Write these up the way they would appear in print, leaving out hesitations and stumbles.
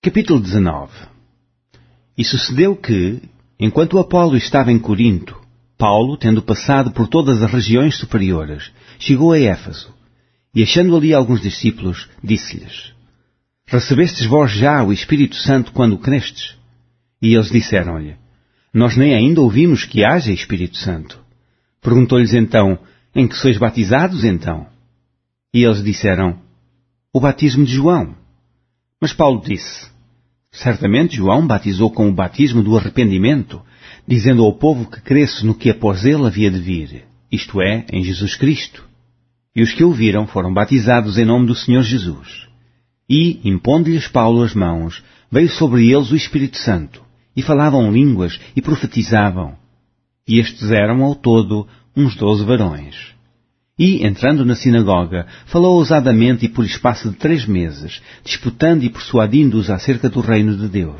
Capítulo 19. E sucedeu que, enquanto Apolo estava em Corinto, Paulo, tendo passado por todas as regiões superiores, chegou a Éfeso, e achando ali alguns discípulos, disse-lhes: Recebestes vós já o Espírito Santo quando crestes? E eles disseram-lhe: Nós nem ainda ouvimos que haja Espírito Santo. Perguntou-lhes então: Em que sois batizados então? E eles disseram: O batismo de João. Mas Paulo disse: Certamente João batizou com o batismo do arrependimento, dizendo ao povo que cresce no que após ele havia de vir, isto é, em Jesus Cristo. E os que ouviram foram batizados em nome do Senhor Jesus. E, impondo-lhes Paulo as mãos, veio sobre eles o Espírito Santo, e falavam línguas e profetizavam. E estes eram, ao todo, uns 12 varões. E, entrando na sinagoga, falou ousadamente e por espaço de 3 meses, disputando e persuadindo-os acerca do reino de Deus.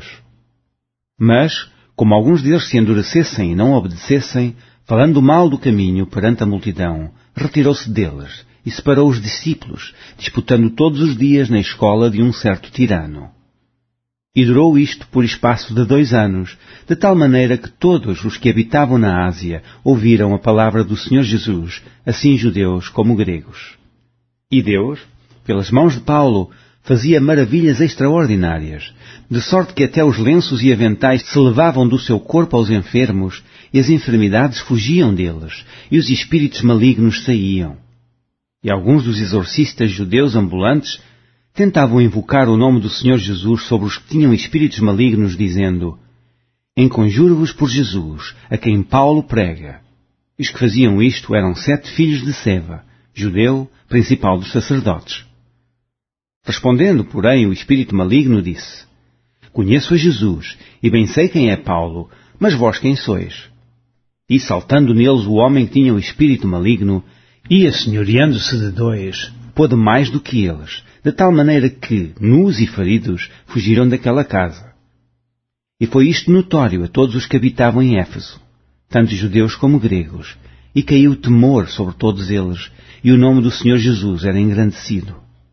Mas, como alguns deles se endurecessem e não obedecessem, falando mal do caminho perante a multidão, retirou-se deles e separou os discípulos, disputando todos os dias na escola de um certo tirano. E durou isto por espaço de 2 anos, de tal maneira que todos os que habitavam na Ásia ouviram a palavra do Senhor Jesus, assim judeus como gregos. E Deus, pelas mãos de Paulo, fazia maravilhas extraordinárias, de sorte que até os lenços e aventais se levavam do seu corpo aos enfermos, e as enfermidades fugiam deles, e os espíritos malignos saíam. E alguns dos exorcistas judeus ambulantes tentavam invocar o nome do Senhor Jesus sobre os que tinham espíritos malignos, dizendo: Enconjuro-vos por Jesus, a quem Paulo prega. E os que faziam isto eram 7 filhos de Seva, judeu, principal dos sacerdotes. Respondendo, porém, o espírito maligno disse: Conheço a Jesus, e bem sei quem é Paulo, mas vós quem sois? E saltando neles o homem que tinha o espírito maligno, e assenhoreando-se de 2, pôde mais do que eles, de tal maneira que, nus e feridos, fugiram daquela casa. E foi isto notório a todos os que habitavam em Éfeso, tanto judeus como gregos, e caiu temor sobre todos eles, e o nome do Senhor Jesus era engrandecido.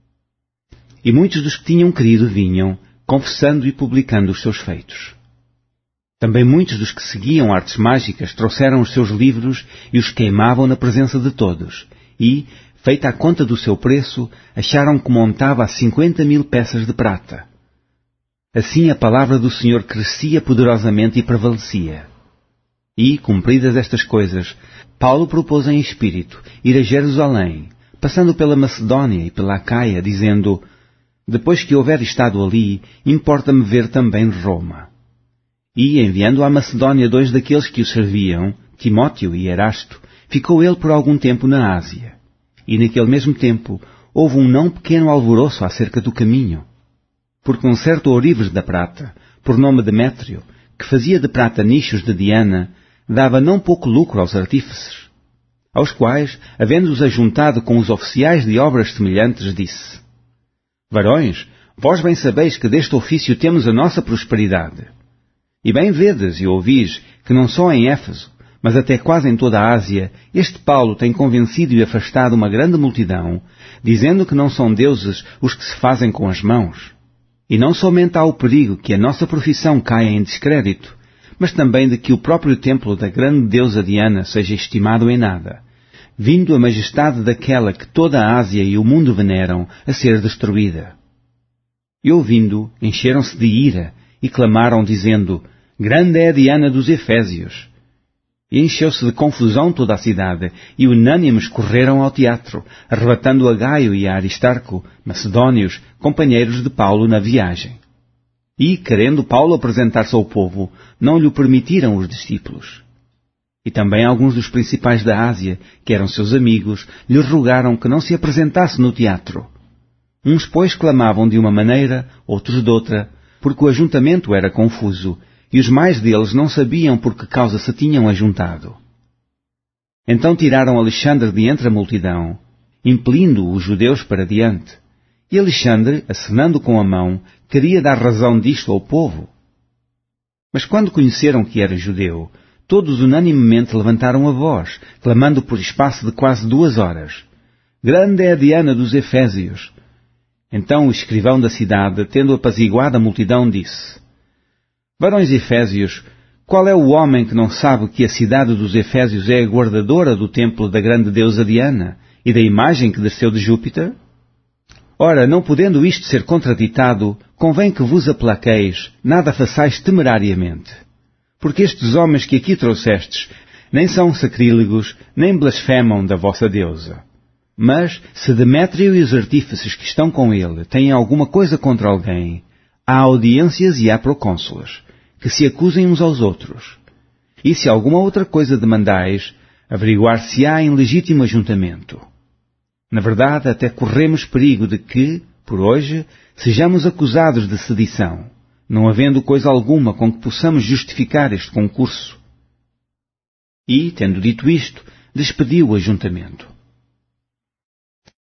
E muitos dos que tinham crido vinham, confessando e publicando os seus feitos. Também muitos dos que seguiam artes mágicas trouxeram os seus livros e os queimavam na presença de todos, e, feita a conta do seu preço, acharam que montava a 50.000 peças de prata. Assim a palavra do Senhor crescia poderosamente e prevalecia. E, cumpridas estas coisas, Paulo propôs em espírito ir a Jerusalém, passando pela Macedónia e pela Acaia, dizendo: Depois que houver estado ali, importa-me ver também Roma. E, enviando à Macedónia 2 daqueles que o serviam, Timóteo e Erasto, ficou ele por algum tempo na Ásia. E naquele mesmo tempo houve um não pequeno alvoroço acerca do caminho, porque um certo ourives da prata, por nome Demétrio, que fazia de prata nichos de Diana, dava não pouco lucro aos artífices, aos quais, havendo-os ajuntado com os oficiais de obras semelhantes, disse: Varões, vós bem sabeis que deste ofício temos a nossa prosperidade. E bem vedes e ouvis que não só em Éfeso, mas até quase em toda a Ásia, este Paulo tem convencido e afastado uma grande multidão, dizendo que não são deuses os que se fazem com as mãos. E não somente há o perigo que a nossa profissão caia em descrédito, mas também de que o próprio templo da grande deusa Diana seja estimado em nada, vindo a majestade daquela que toda a Ásia e o mundo veneram a ser destruída. E ouvindo, encheram-se de ira e clamaram, dizendo: Grande é a Diana dos Efésios. E encheu-se de confusão toda a cidade, e unânimes correram ao teatro, arrebatando a Gaio e a Aristarco, macedónios, companheiros de Paulo na viagem. E, querendo Paulo apresentar-se ao povo, não lhe permitiram os discípulos. E também alguns dos principais da Ásia, que eram seus amigos, lhe rogaram que não se apresentasse no teatro. Uns, pois, clamavam de uma maneira, outros de outra, porque o ajuntamento era confuso, e os mais deles não sabiam por que causa se tinham ajuntado. Então tiraram Alexandre de entre a multidão, impelindo os judeus para diante. E Alexandre, acenando com a mão, queria dar razão disto ao povo. Mas quando conheceram que era judeu, todos unanimemente levantaram a voz, clamando por espaço de quase 2 horas: Grande é a Diana dos Efésios! Então o escrivão da cidade, tendo apaziguado a multidão, disse: Varões Efésios, qual é o homem que não sabe que a cidade dos Efésios é a guardadora do templo da grande deusa Diana e da imagem que desceu de Júpiter? Ora, não podendo isto ser contraditado, convém que vos aplaqueis, nada façais temerariamente. Porque estes homens que aqui trouxestes nem são sacrílegos, nem blasfemam da vossa deusa. Mas, se Demétrio e os artífices que estão com ele têm alguma coisa contra alguém, há audiências e há procônsulas, que se acusem uns aos outros. E se alguma outra coisa demandais, averiguar-se-á em legítimo ajuntamento. Na verdade, até corremos perigo de que, por hoje, sejamos acusados de sedição, não havendo coisa alguma com que possamos justificar este concurso. E, tendo dito isto, despediu o ajuntamento.